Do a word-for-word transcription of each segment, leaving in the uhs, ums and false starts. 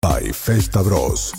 by Festa Bros.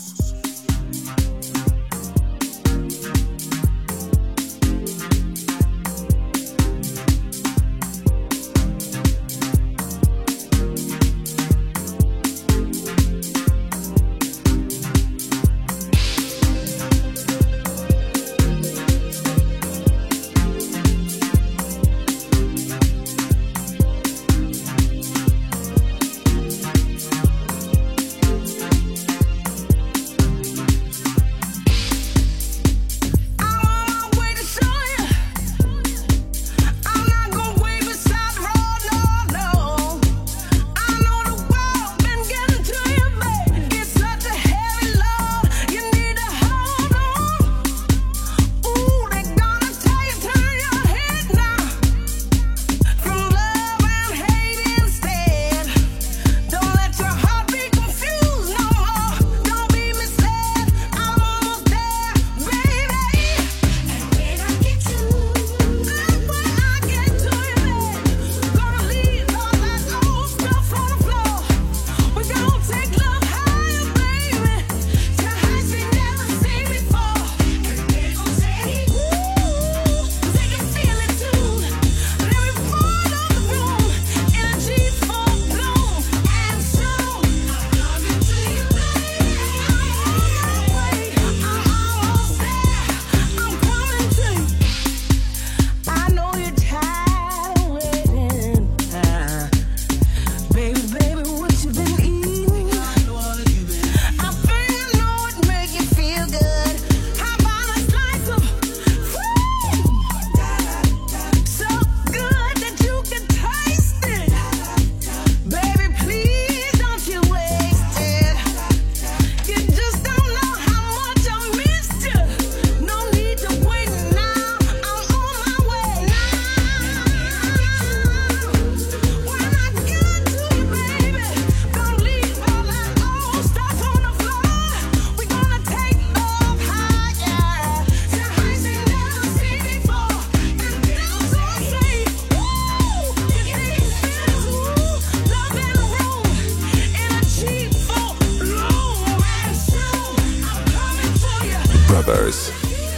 Brothers.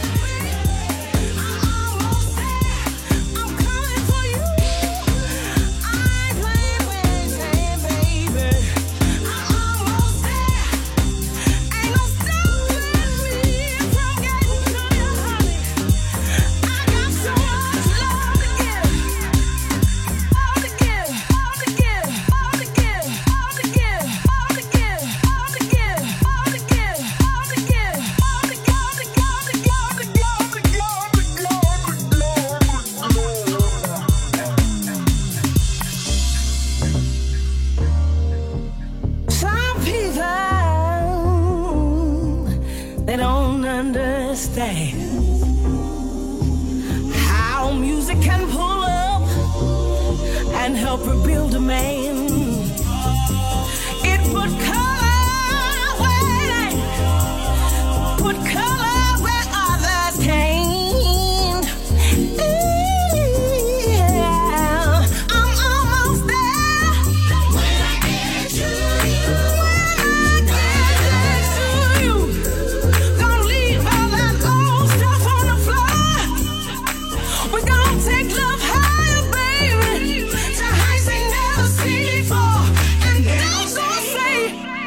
They don't understand how music can pull up and help rebuild a man. It put color where they put color where others can't. Yeah, I'm almost there. When I get to you, when I get to you. Take love higher, baby, to heights they never seen before, and down so straight.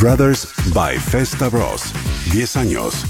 Brothers by Festa Bros. diez años.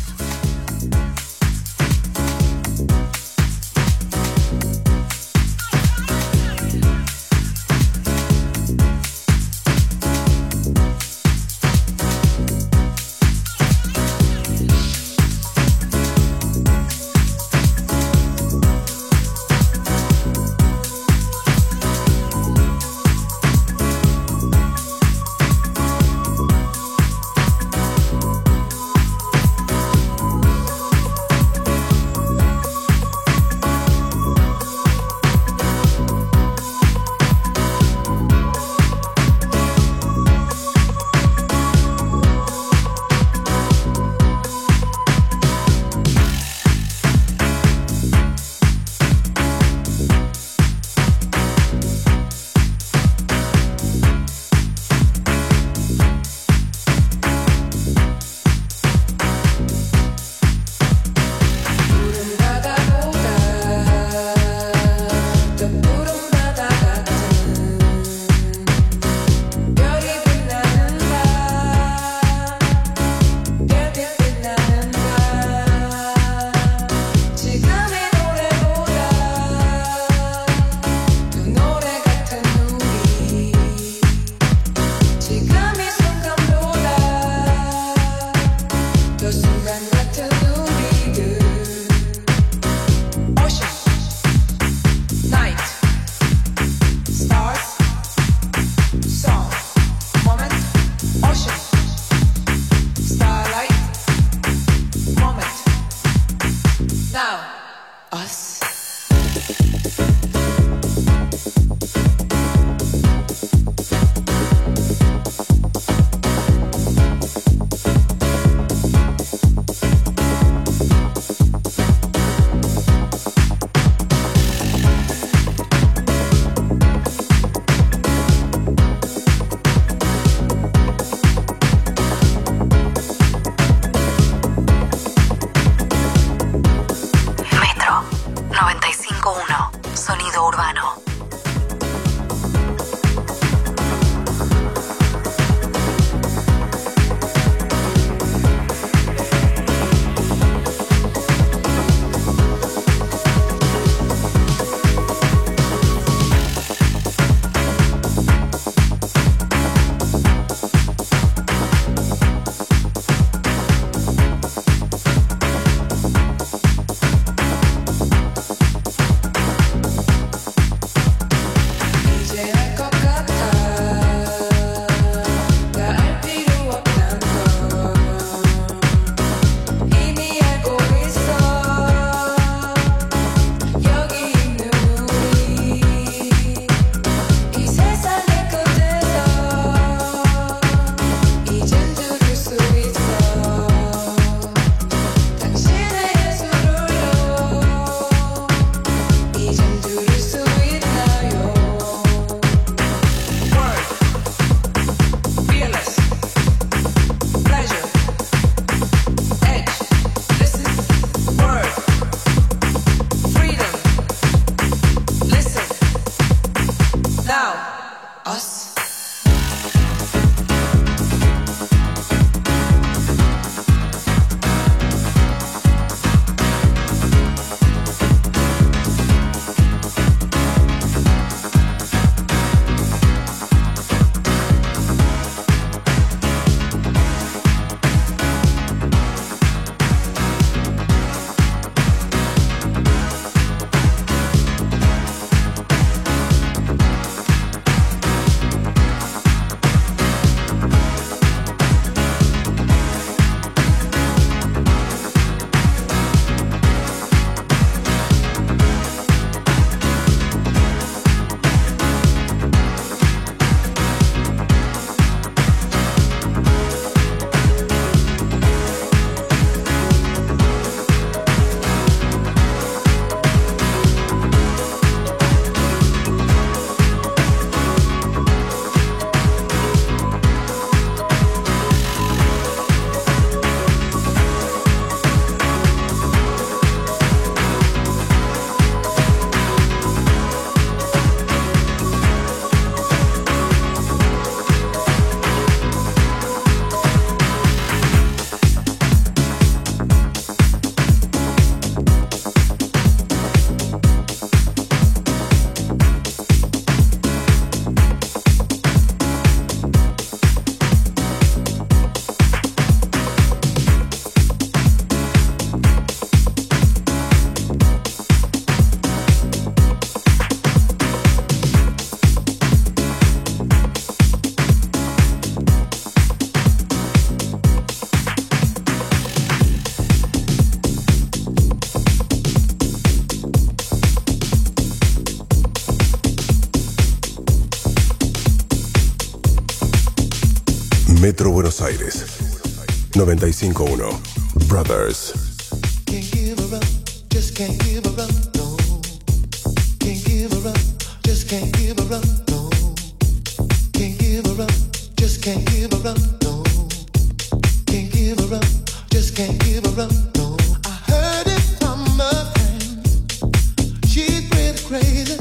Metro Buenos Aires. noventa y cinco punto uno. Brothers. Can't give her up, just can't give her up, no. Can't give her up, just can't give her up, no. Can't give her up, just can't give her up, no. Can't give her up, just can't give her up, no. I heard it from a friend, she's pretty crazy.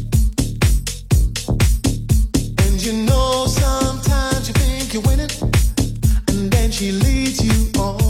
And you know sometimes you think you're winning, and then she leads you on.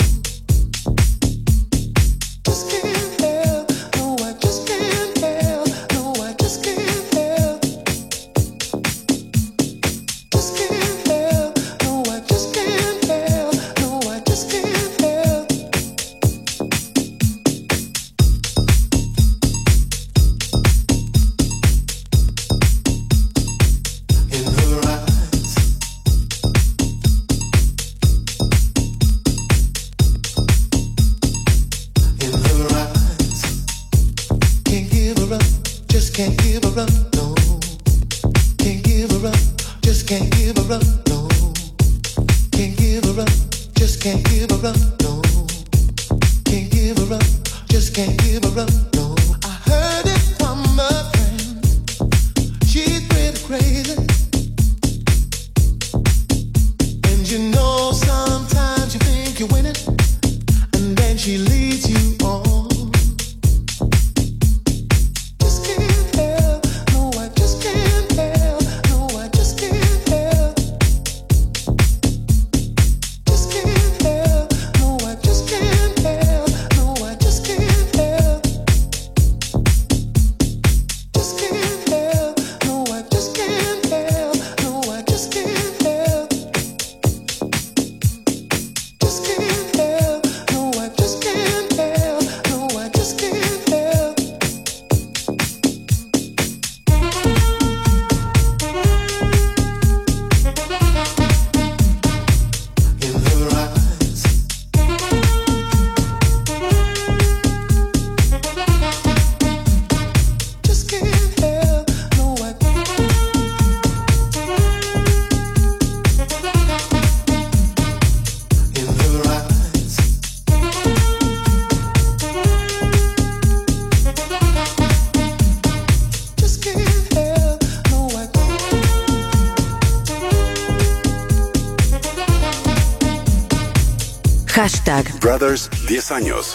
Hashtag Brothers diez años.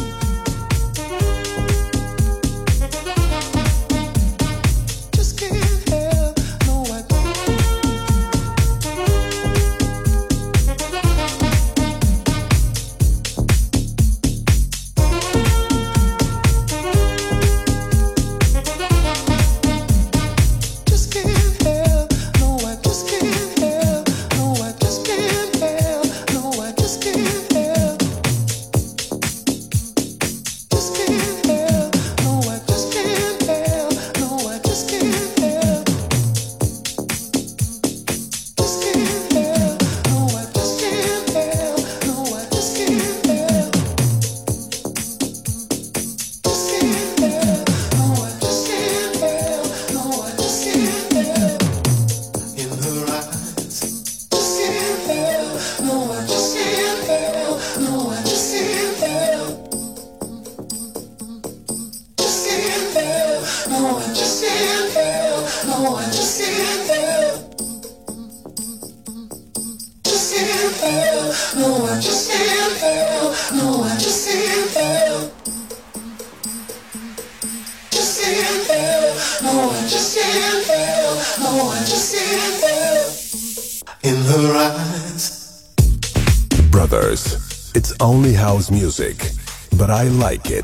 Brothers, it's only house music, but I like it.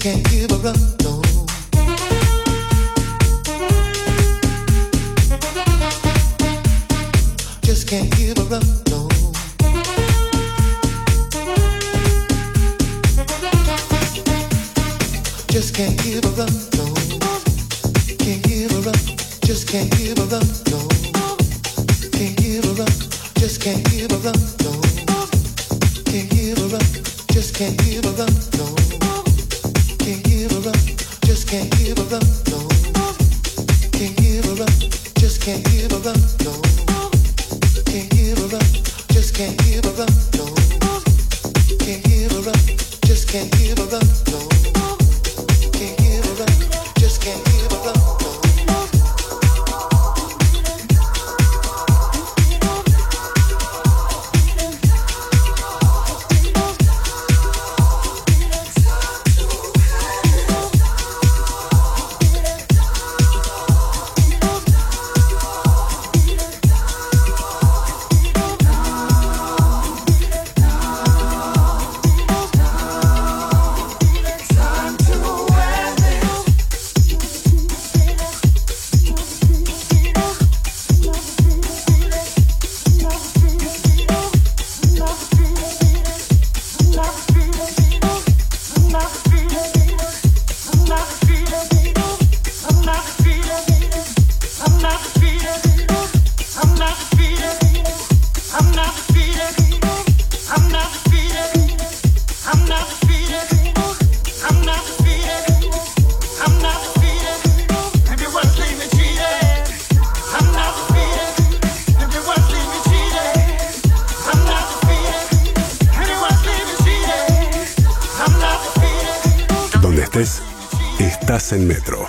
can't give her up, no. Just can't give her up, no. Just can't give her up, no. Can't give her up, just can't give her up, no. Can't give her up, just can't give her up, no. Can't give her up, just can't give her up, no. Can't give her up, just can't give her up, no. Can't give her up, just can't give her up, no. Can't give her up, just can't give her up, no. Can't give her up, just can't give her up, no. Can't give her up, just can't give her up, no. Estás en Metro.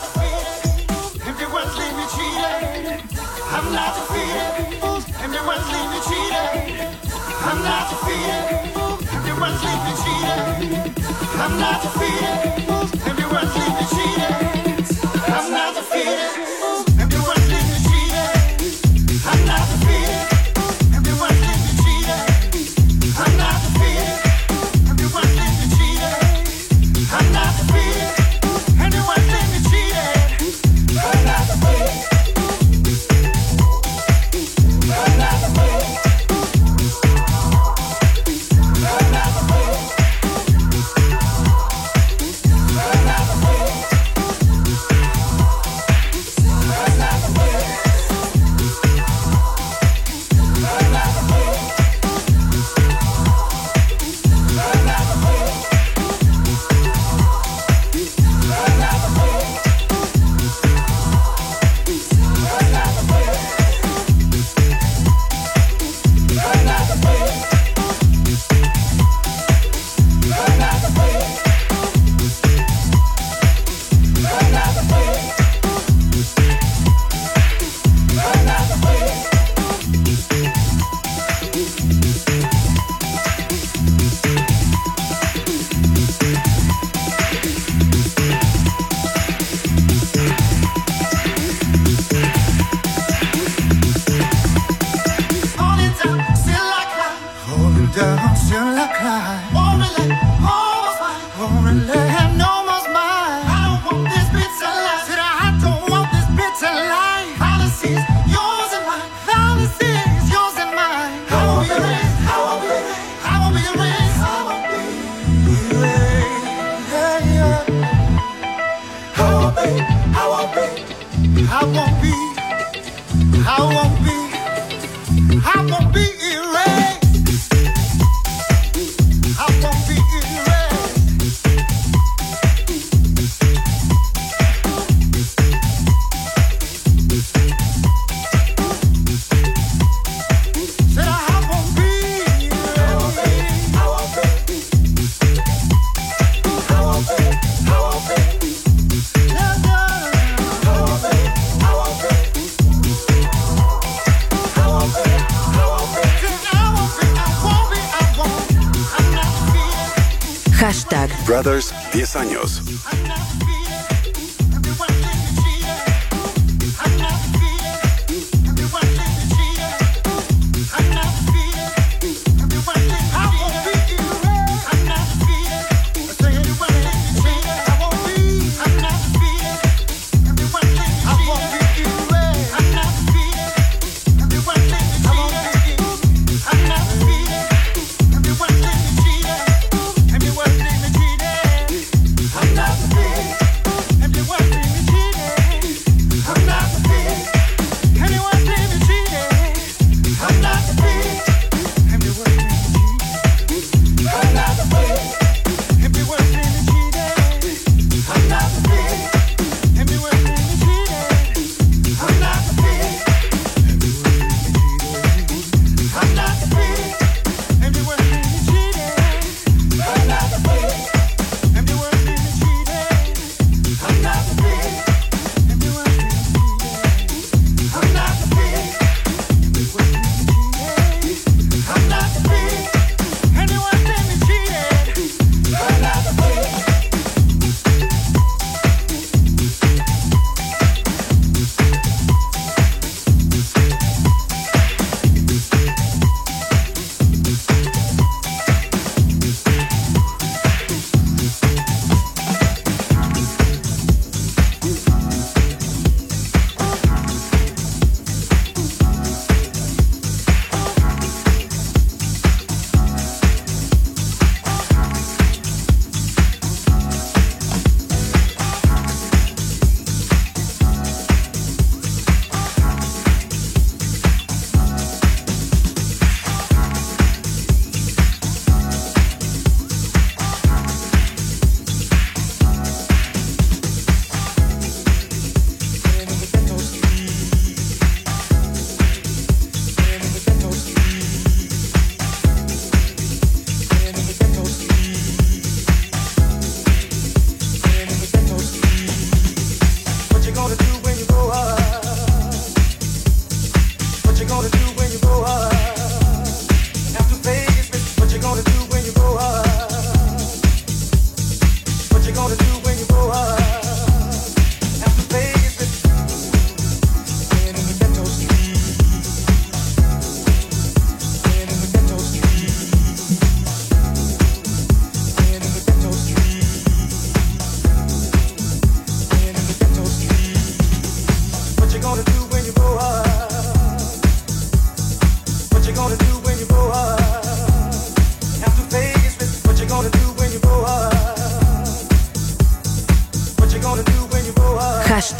Brothers, diez años.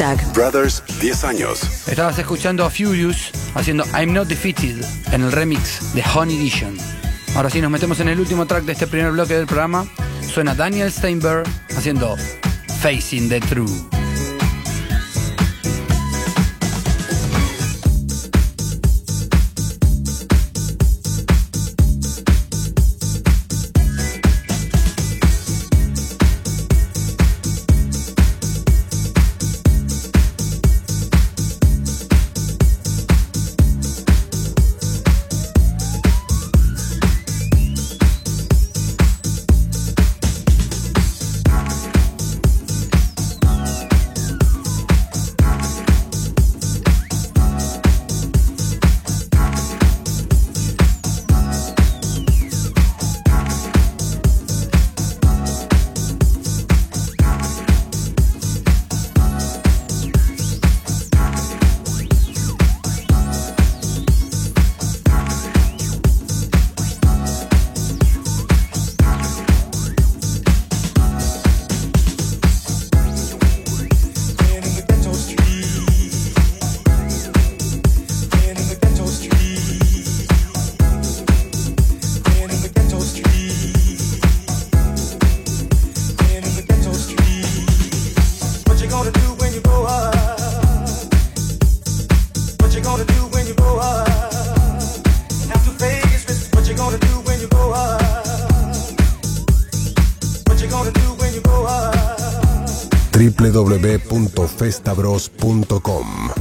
Hashtag Brothers diez años. Estabas escuchando a Furious haciendo I'm Not Defeated en el remix de Honey Edition. Ahora sí, nos metemos en el último track de este primer bloque del programa. Suena Daniel Steinberg haciendo Facing the Truth. w w w punto festabros punto com.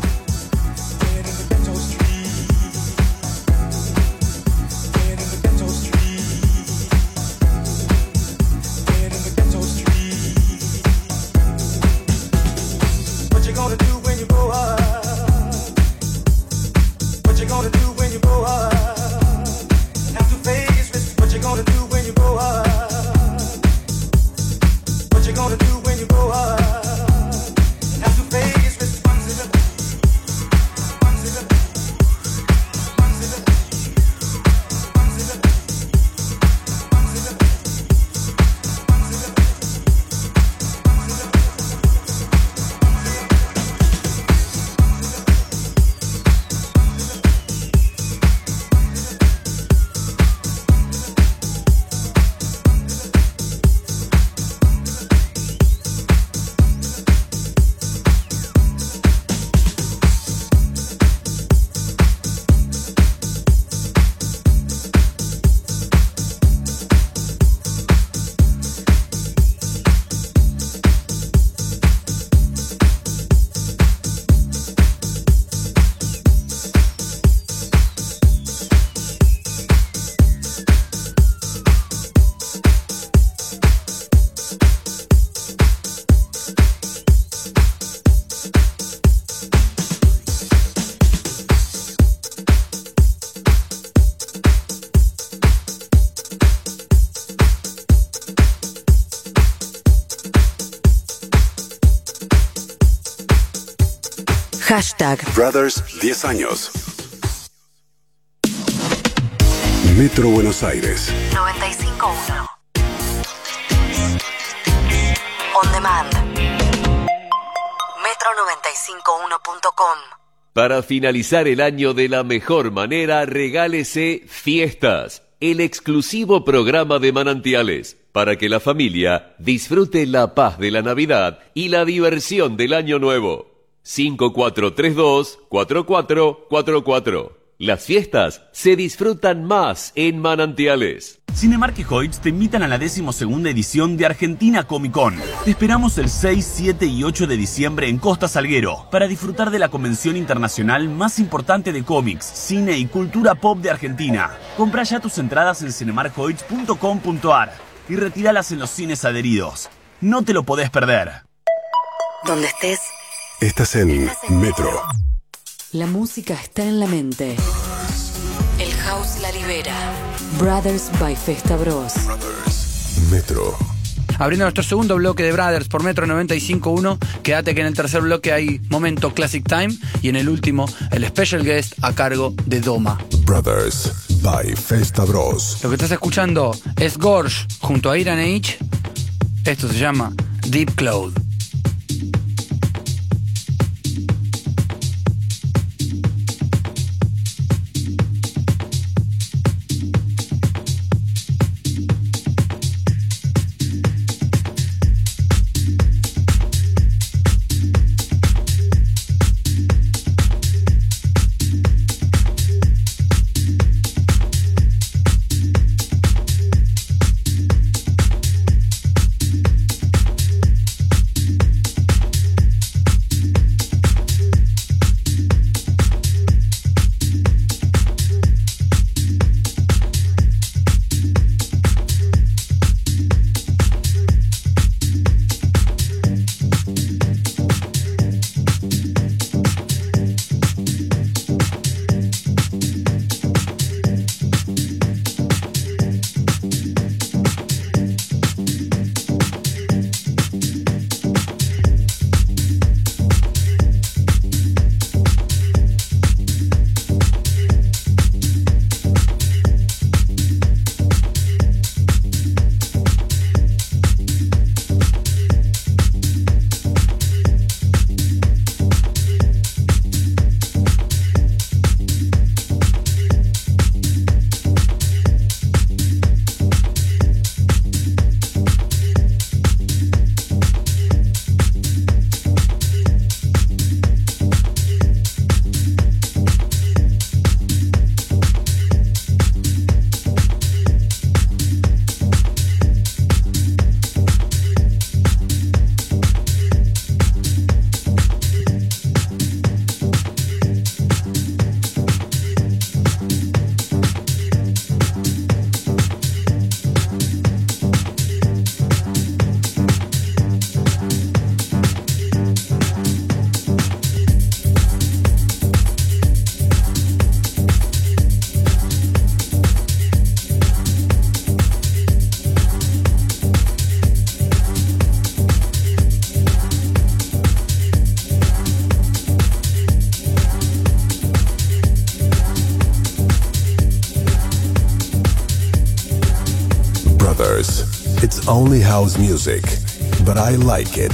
Hashtag Brothers diez años. Metro Buenos Aires. noventa y cinco punto uno. On demand. metro noventa y cinco uno punto com. Para finalizar el año de la mejor manera, regálese Fiestas, el exclusivo programa de Manantiales, para que la familia disfrute la paz de la Navidad y la diversión del Año Nuevo. cinco cuatro tres dos, cuatro cuatro cuatro cuatro. Las fiestas se disfrutan más en Manantiales. Cinemark y Hoyts te invitan a la decimosegunda edición de Argentina Comic Con. Te esperamos el seis, siete y ocho de diciembre en Costa Salguero para disfrutar de la convención internacional más importante de cómics, cine y cultura pop de Argentina. Comprá ya tus entradas en cinemark hoyts punto com punto a r y retíralas en los cines adheridos. No te lo podés perder. Donde estés, Estás en Metro. la música está en la mente. El house la libera. Brothers by Festa Bros. Metro. Abriendo nuestro segundo bloque de Brothers por Metro noventa y cinco punto uno. Quédate que en el tercer bloque hay momento Classic Time y en el último el special guest a cargo de Doma. Brothers by Festa Bros. Lo que estás escuchando es Gorge junto a Iran H. Esto se llama Deep Cloud. Brothers. It's only house music, but I like it.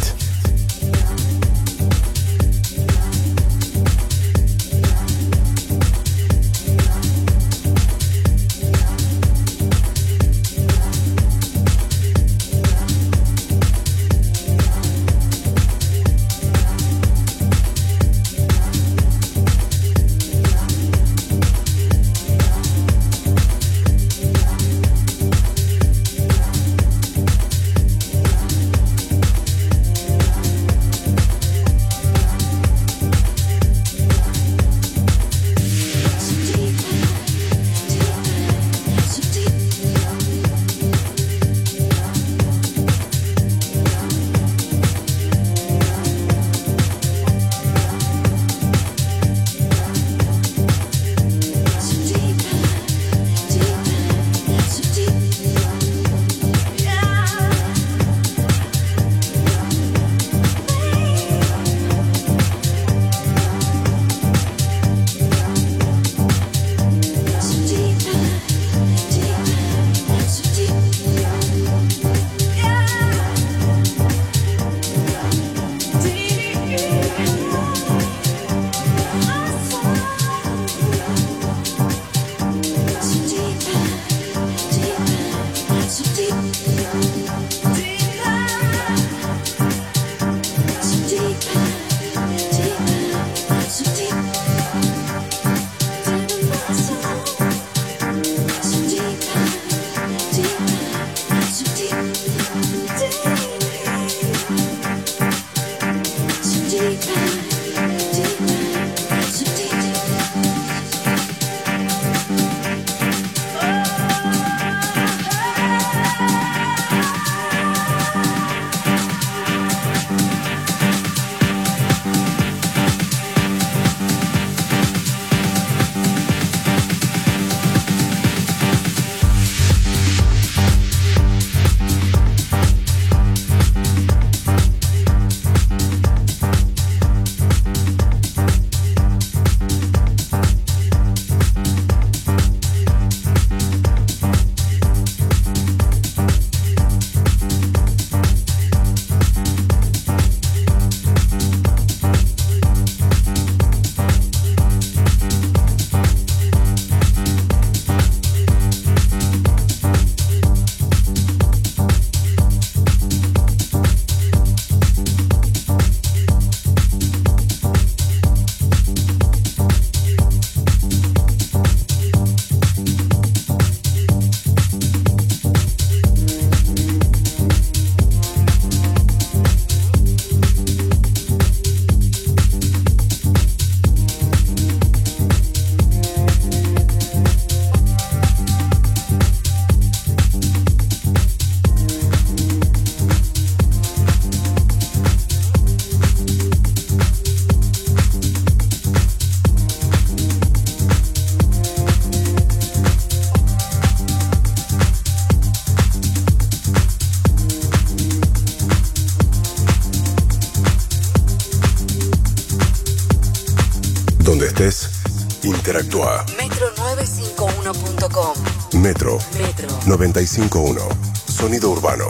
Donde estés, interactúa. metro novecientos cincuenta y uno punto com. Metro. Metro. noventa y cinco punto uno. Sonido urbano.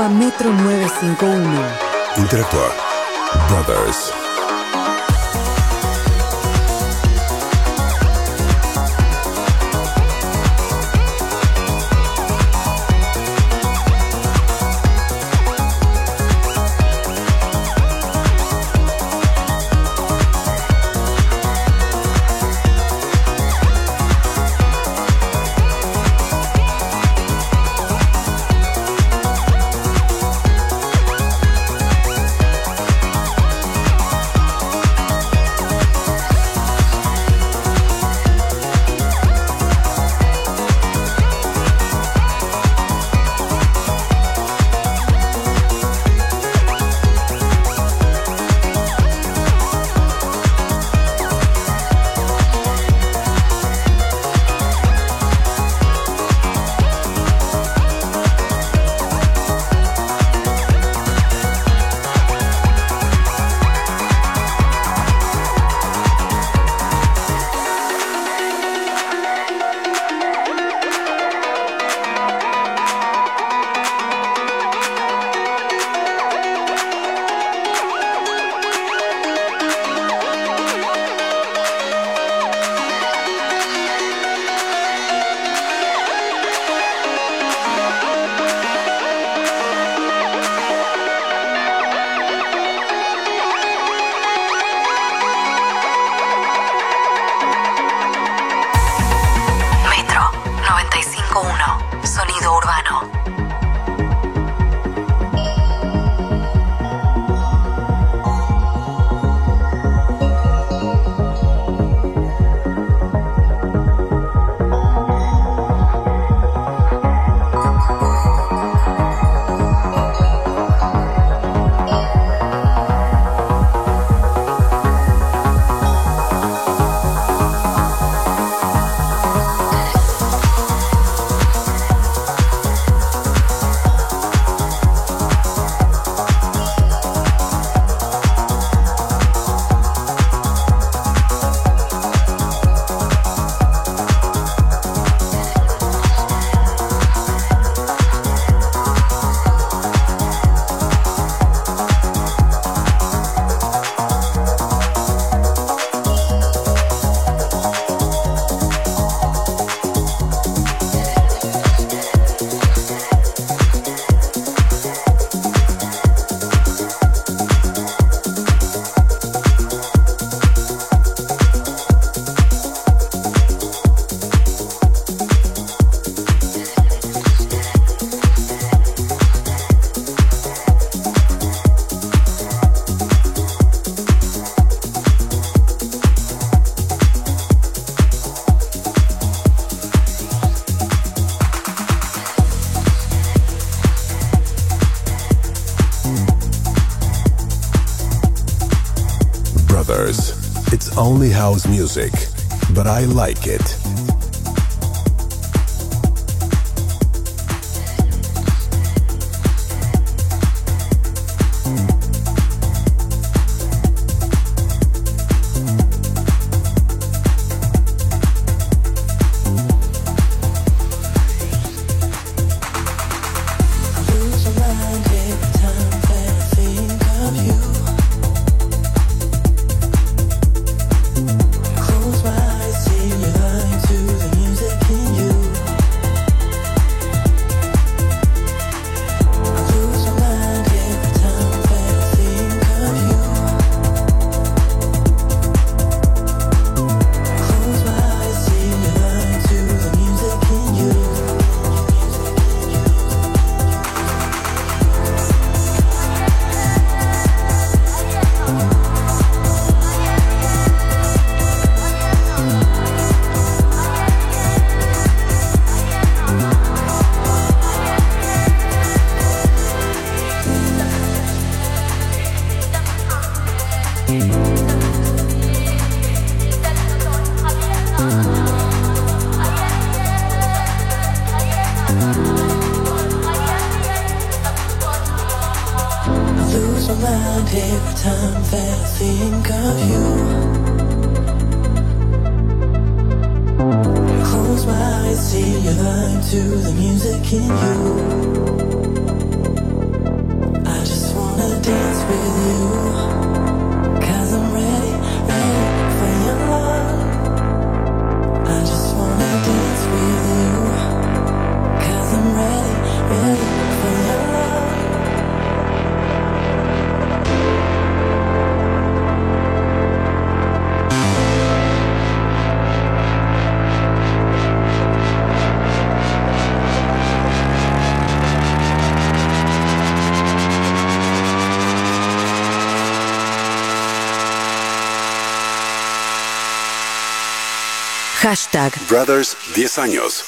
arroba metro nueve cinco uno. Interactúa. Brothers. It's only house music, but I like it. To the music in you. dance with you, 'cause I'm ready, ready for your love. I just wanna dance with you, 'cause I'm ready, ready for your love. Hashtag Brothers diez años.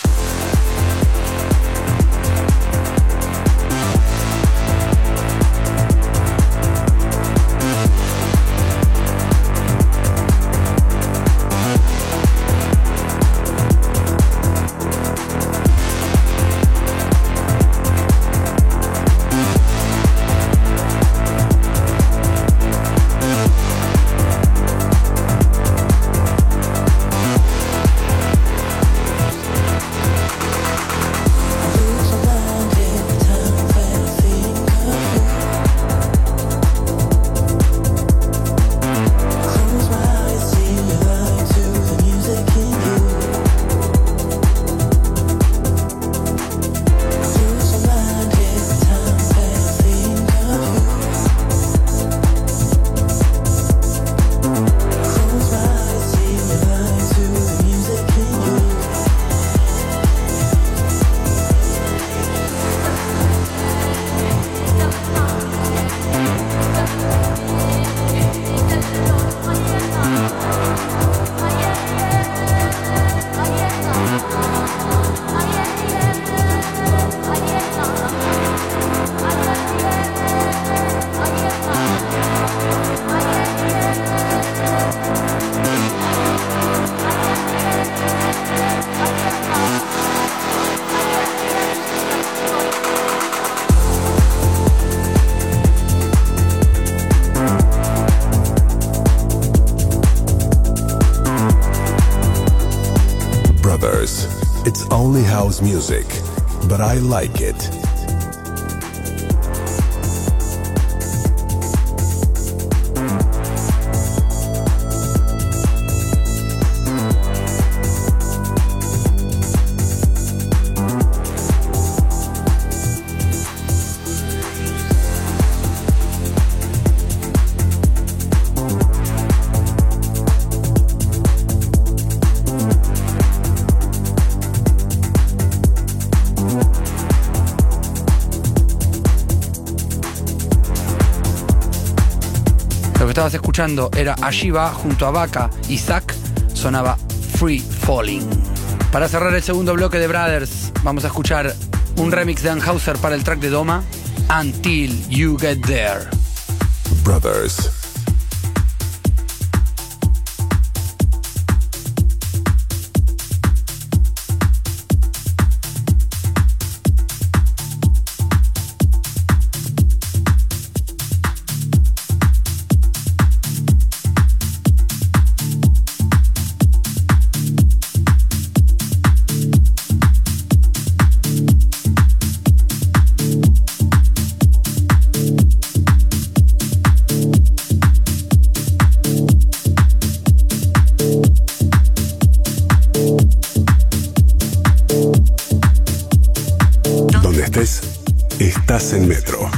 It's only house music, but I like it. Estabas escuchando era Ashiva junto a Baka y Zack, sonaba Free Falling. Para cerrar el segundo bloque de Brothers, vamos a escuchar un remix de Anheuser para el track de Doma, Until You Get There. Brothers. Estás en Metro.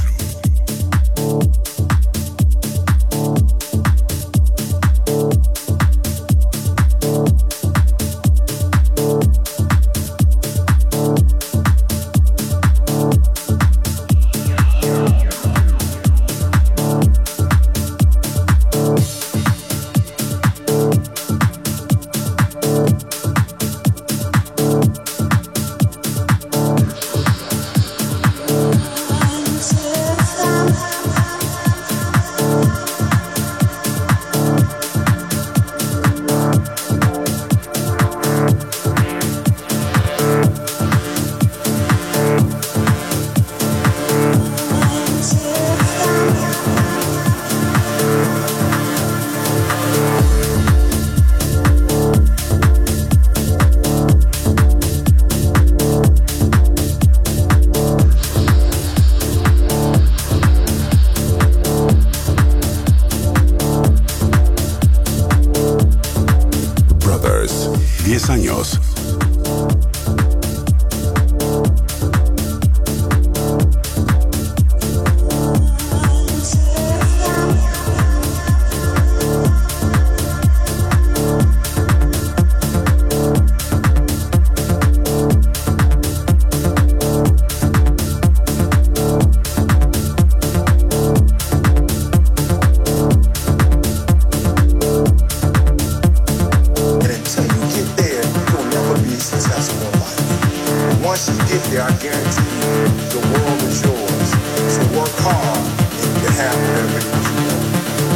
Say once you get there, I guarantee you, the world is yours. So work hard and you can have whatever it is you want.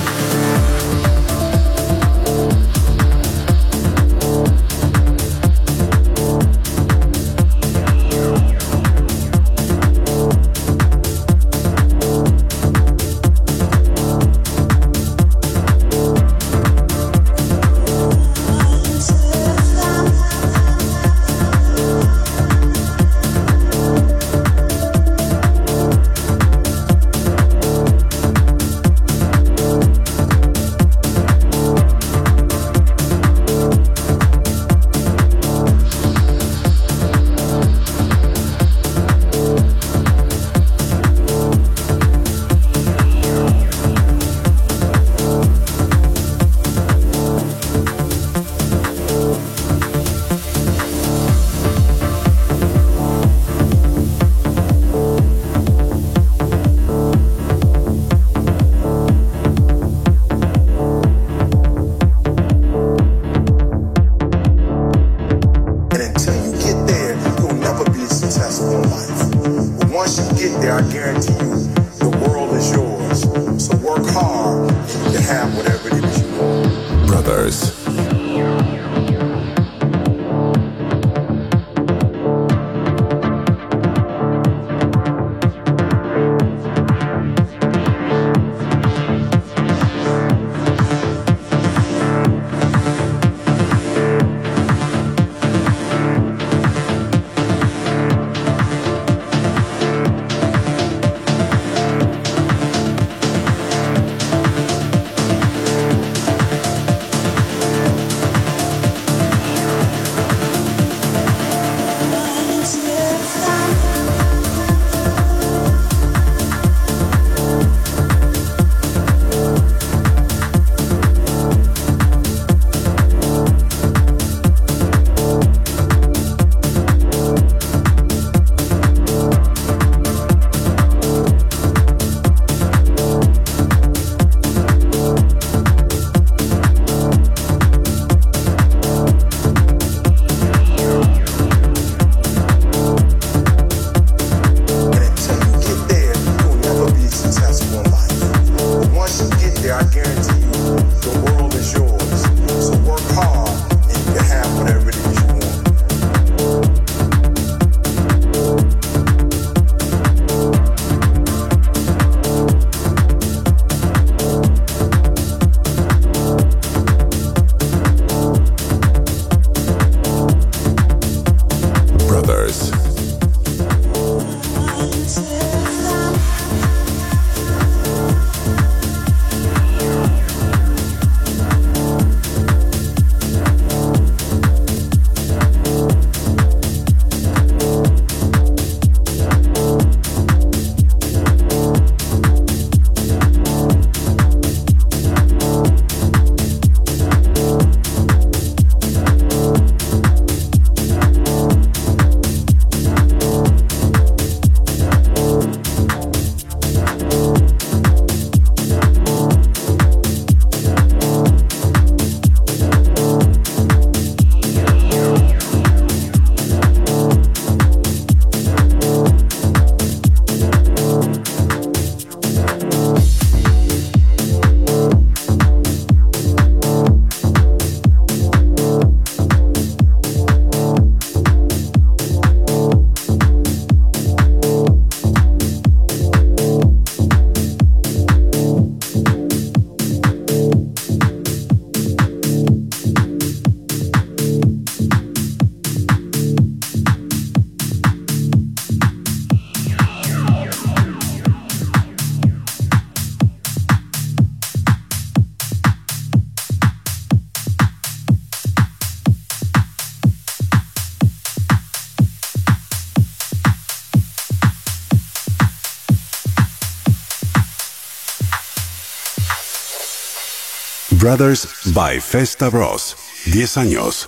Brothers by Festa Bros. diez años.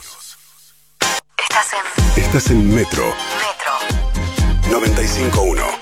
Estás en... Estás en Metro. Metro. noventa y cinco punto uno.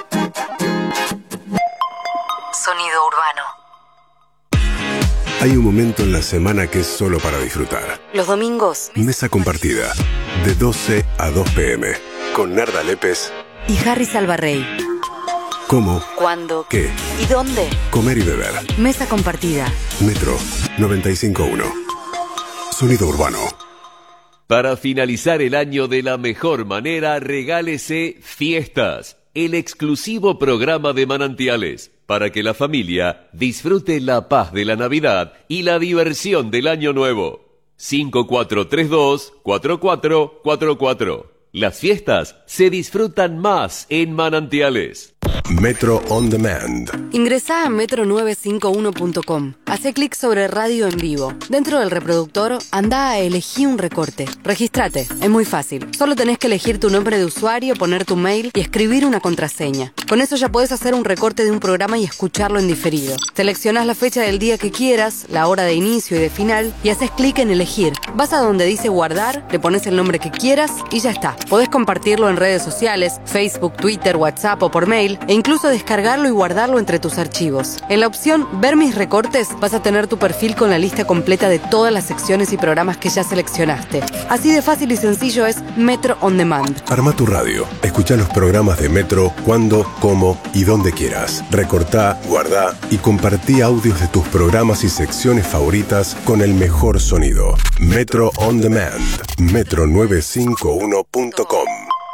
Sonido urbano. Hay un momento en la semana que es solo para disfrutar. Los domingos. Mesa compartida. De doce a dos pm. Con Narda Lépez. Y Harry Salvarrey. ¿Cómo? ¿Cuándo? ¿Qué? ¿Y dónde? Comer y beber. Mesa compartida. Metro noventa y cinco punto uno. Sonido urbano. Para finalizar el año de la mejor manera, regálese Fiestas, el exclusivo programa de Manantiales, para que la familia disfrute la paz de la Navidad y la diversión del Año Nuevo. cinco cuatro tres dos, cuatro cuatro cuatro cuatro. Las fiestas se disfrutan más en Manantiales. Metro On Demand. Ingresá a metro novecientos cincuenta y uno punto com. Hacé clic sobre radio en vivo. Dentro del reproductor, andá a elegir un recorte. Regístrate, es muy fácil. Solo tenés que elegir tu nombre de usuario, poner tu mail y escribir una contraseña. Con eso ya podés hacer un recorte de un programa y escucharlo en diferido. Seleccionás la fecha del día que quieras, la hora de inicio y de final y haces clic en elegir. Vas a donde dice guardar, le pones el nombre que quieras y ya está. Podés compartirlo en redes sociales, Facebook, Twitter, WhatsApp o por mail e incluso descargarlo y guardarlo entre tus archivos. En la opción Ver mis recortes vas a tener tu perfil con la lista completa de todas las secciones y programas que ya seleccionaste. Así de fácil y sencillo es Metro On Demand. Arma tu radio. Escucha los programas de Metro cuando, cómo y donde quieras. Recortá, guardá y compartí audios de tus programas y secciones favoritas con el mejor sonido. Metro On Demand. metro novecientos cincuenta y uno punto com.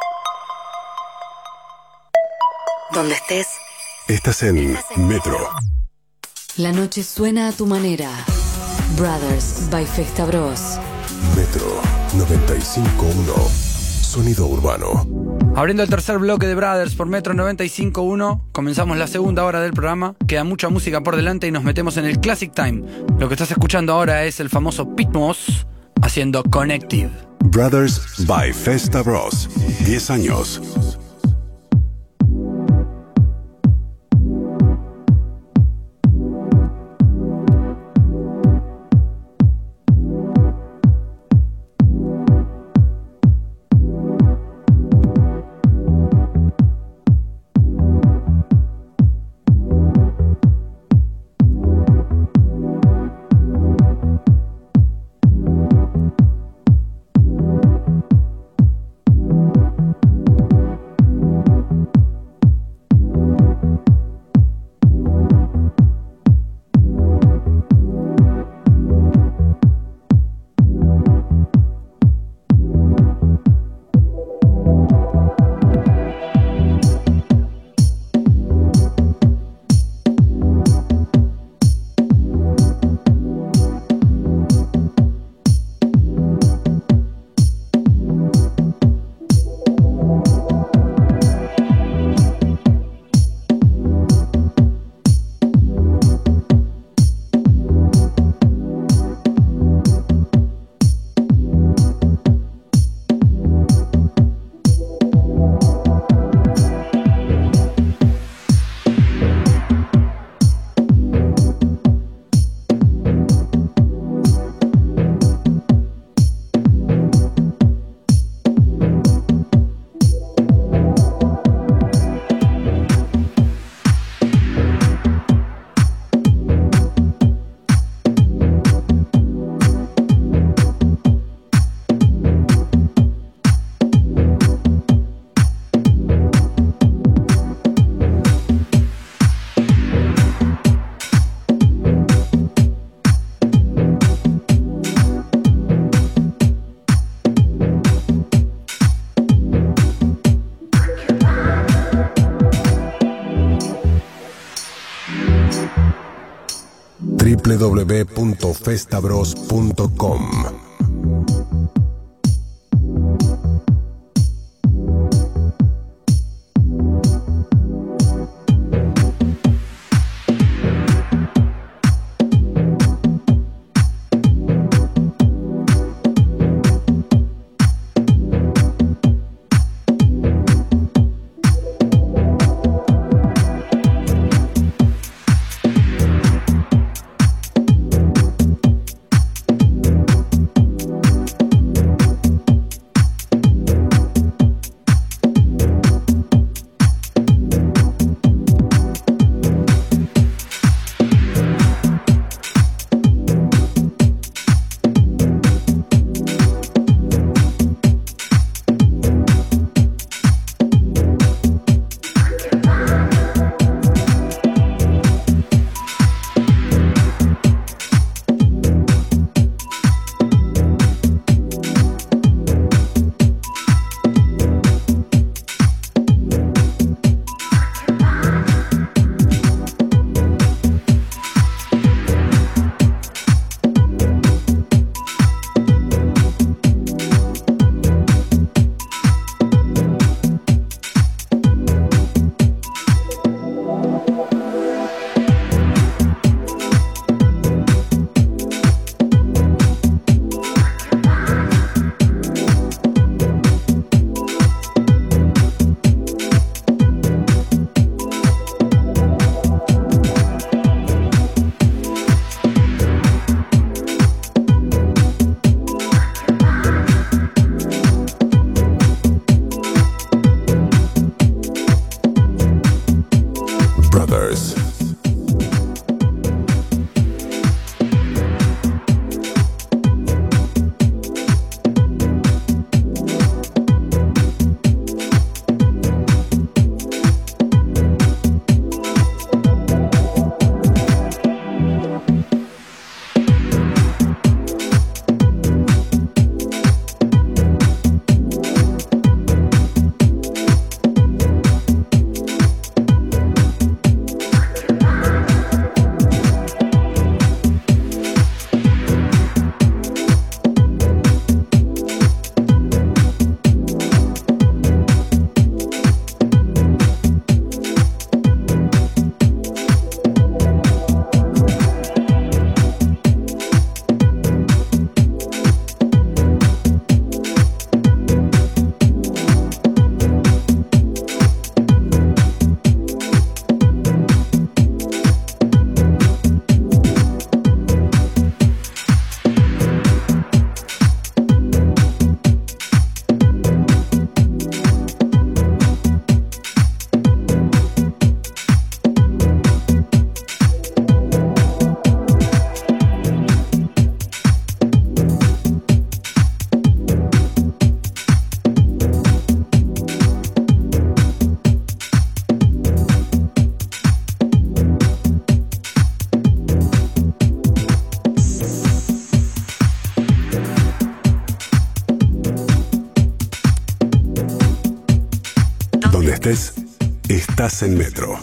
Donde estés. Estás en Metro. La noche suena a tu manera. Brothers by Festa Bros. Metro noventa y cinco punto uno. Sonido urbano. Abriendo el tercer bloque de Brothers por Metro noventa y cinco punto uno, comenzamos la segunda hora del programa. Queda mucha música por delante y nos metemos en el Classic Time. Lo que estás escuchando ahora es el famoso Pete Moss haciendo Connective. Brothers by Festa Bros. diez años. w w w punto festabros punto com. Brothers. Donde estés, estás en Metro.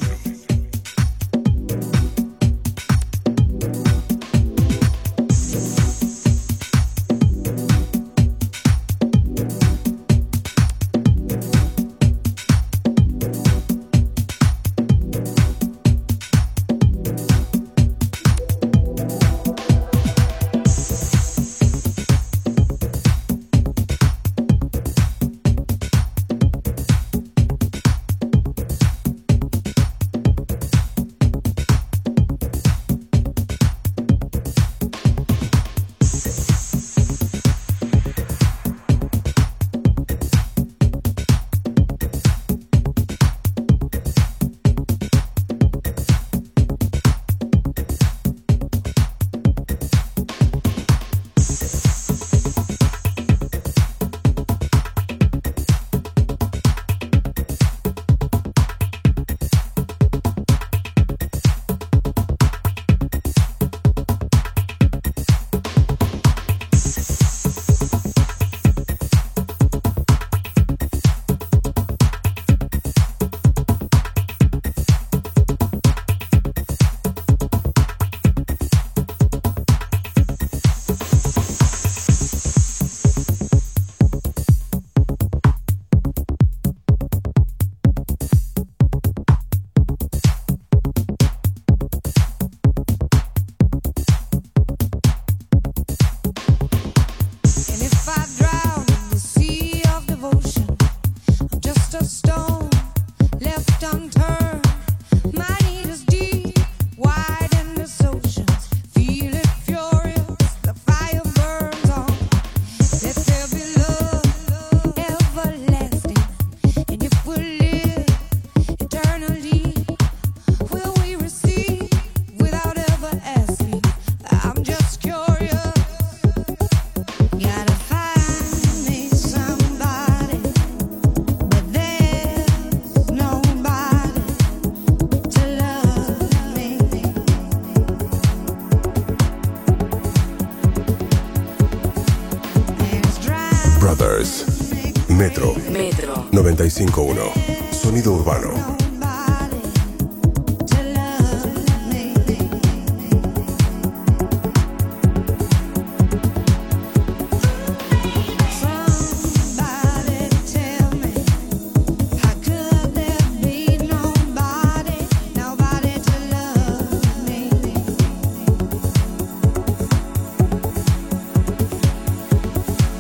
Brothers. Metro. Metro. noventa y cinco punto uno. Sonido urbano.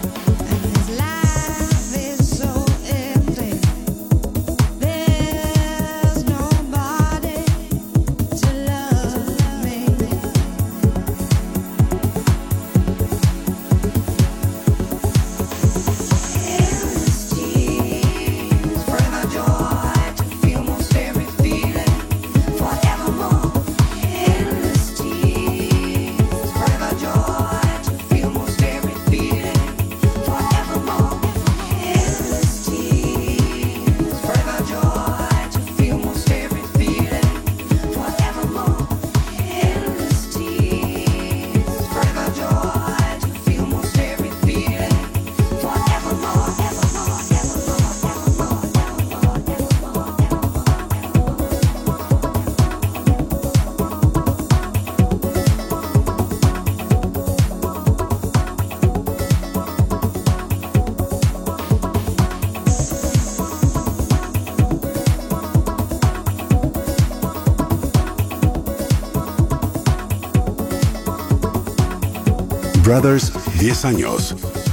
Life is so empty. There Brothers, diez años.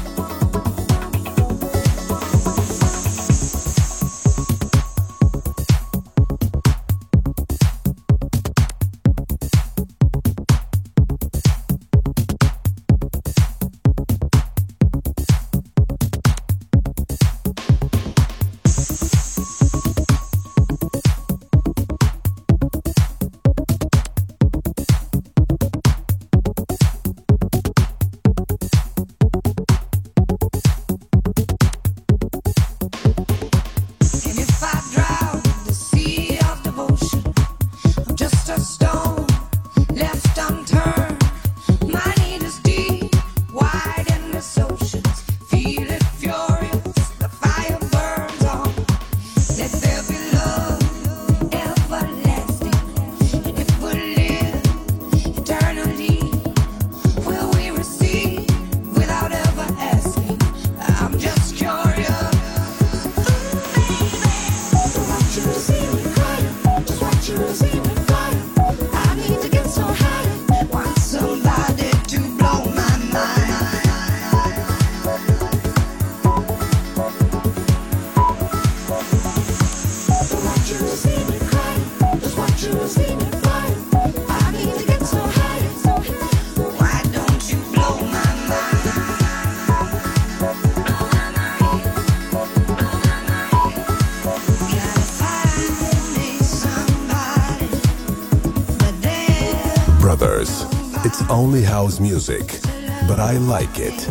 Brothers, it's only house music, but I like it.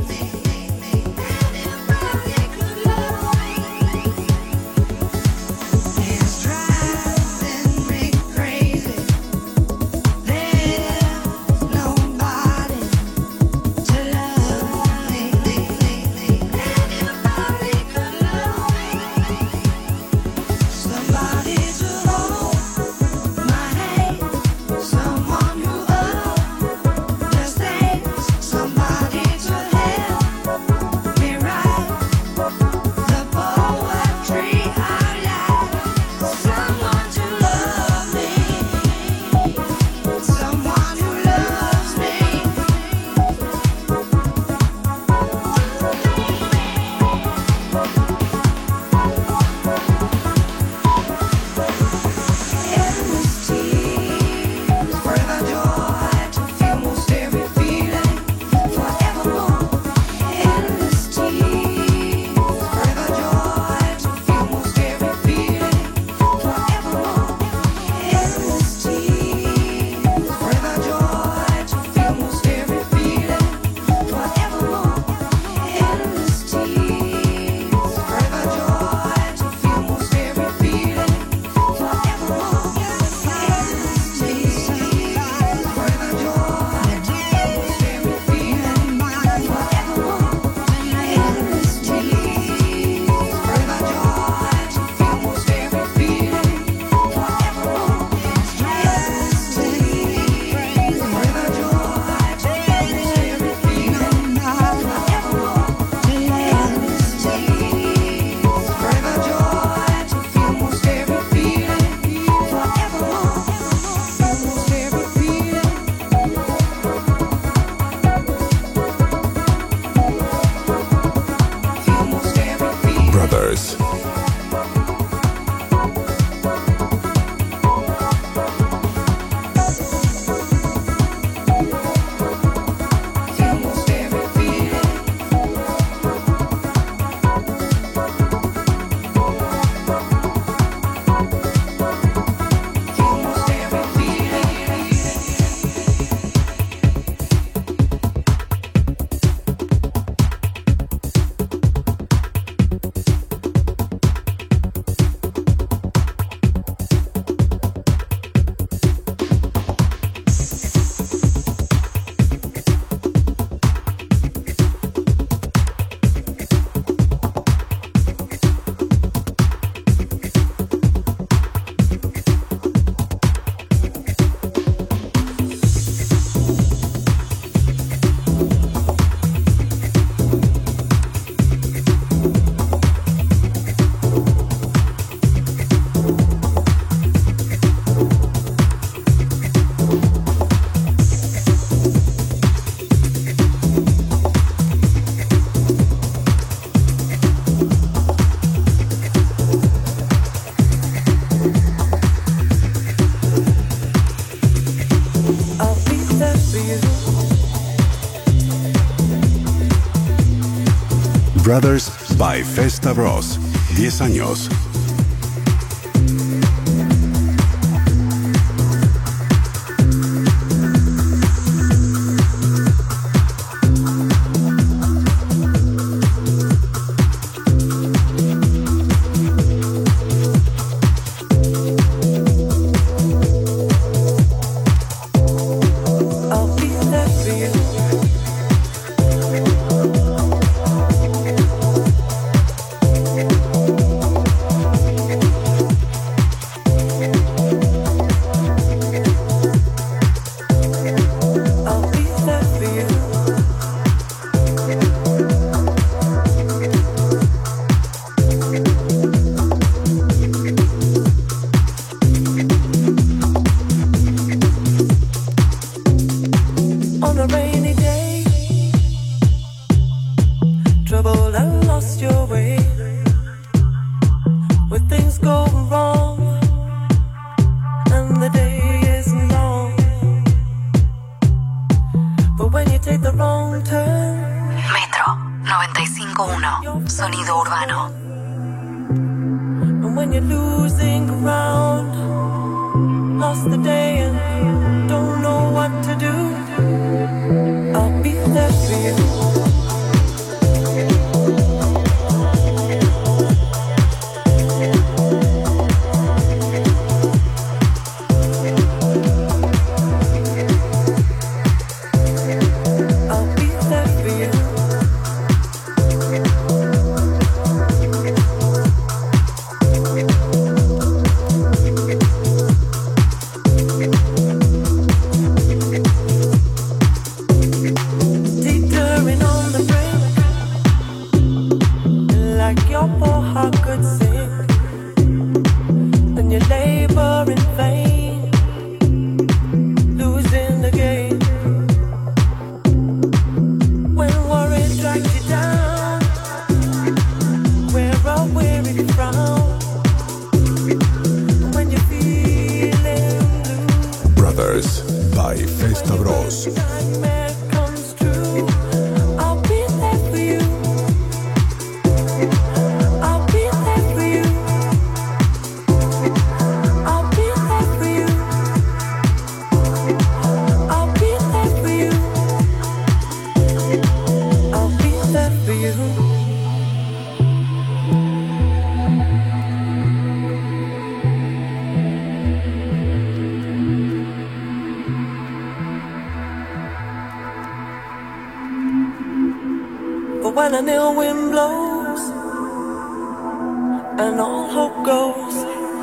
Somebody to help. Brothers by Festa Bros. diez años. When an ill wind blows and all hope goes,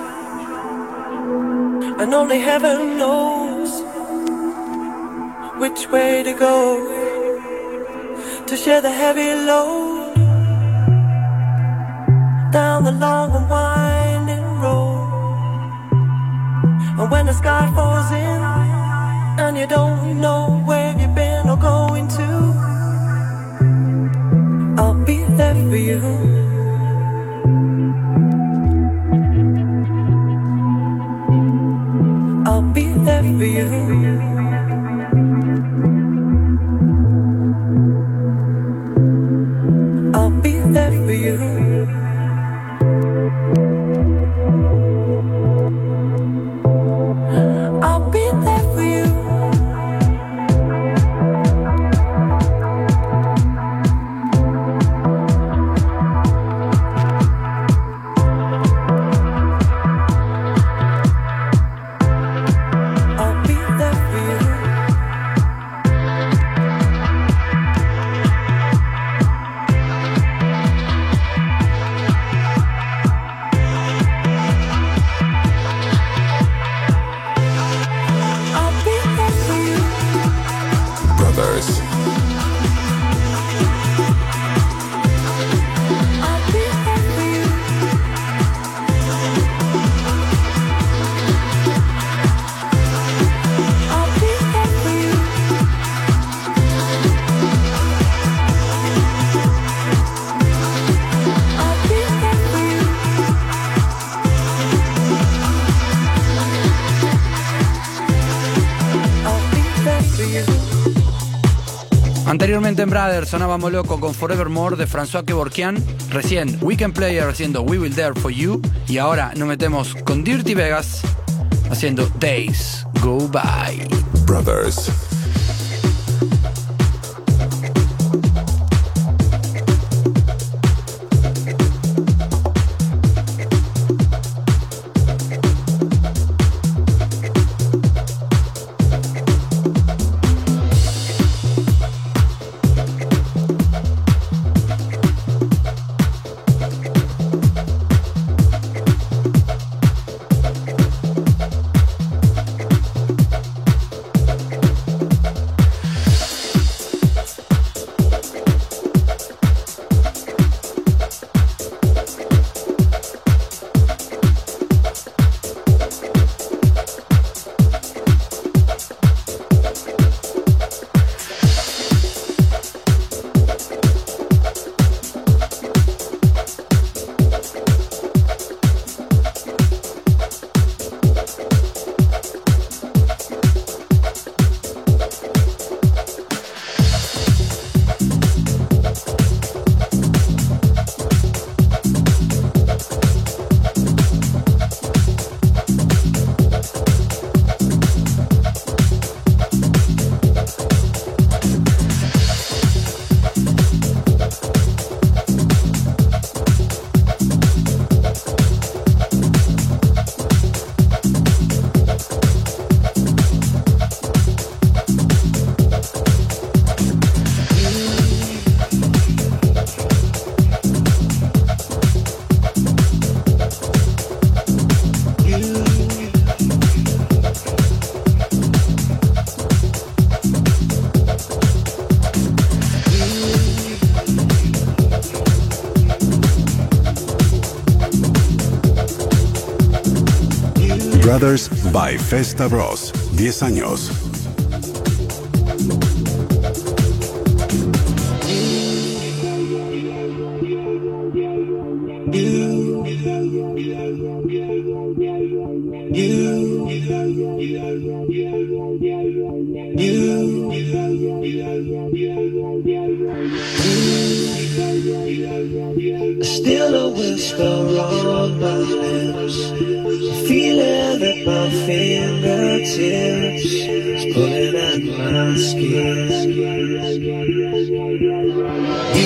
and only heaven knows which way to go to share the heavy load down the long and winding road. And when the sky falls in and you don't know where you've been or going to, I'll be there for you. I'll be there for you. I'll be there for you. I'll be there for you. I'll be there Anteriormente en Brothers sonábamos loco con Forevermore de François Kevorkian. Recién Weekend Player haciendo We Will Dare For You. Y ahora nos metemos con Dirty Vegas haciendo Days Go By. Brothers. Brothers by Festa Bros. diez años. Still a whisper on my lips, feeling that my fingertips is pulling at my skin. You,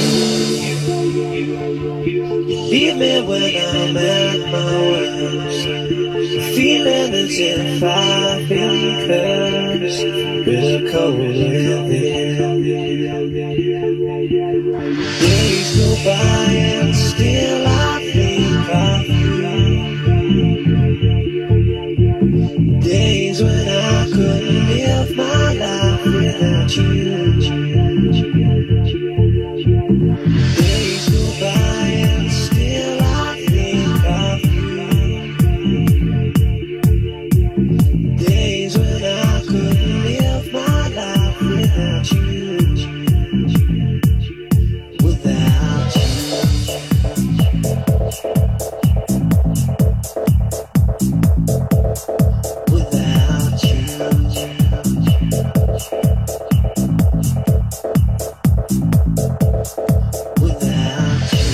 you leave me when I'm at my worst, feeling as if I've been cursed with a cold within. Days go by and still I think of you. Days when I couldn't live my life without you. Days go by and still I think of you. Days when I couldn't live my life without you. Without you. Without you. Without you.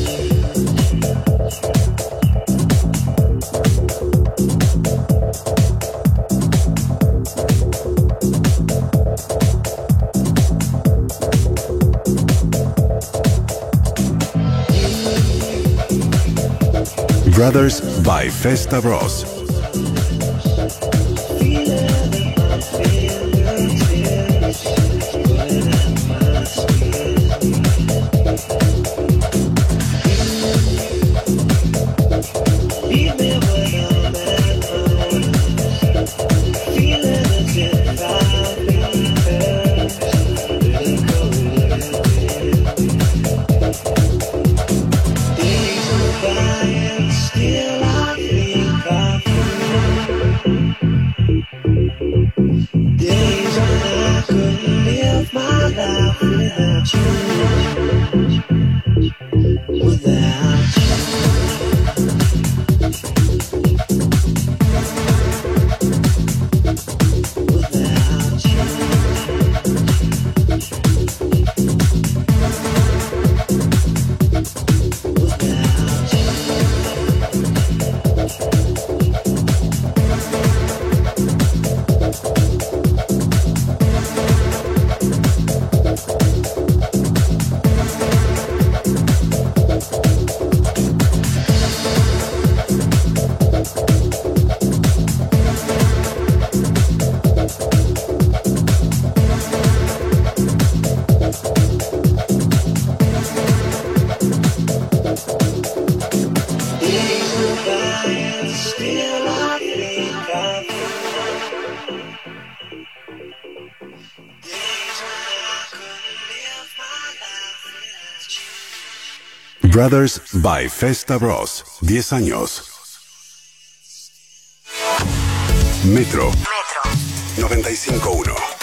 Brothers by Festa Bros. Still I think of you. Brothers by Festa Bros. diez años. Metro. Metro. noventa y cinco punto uno.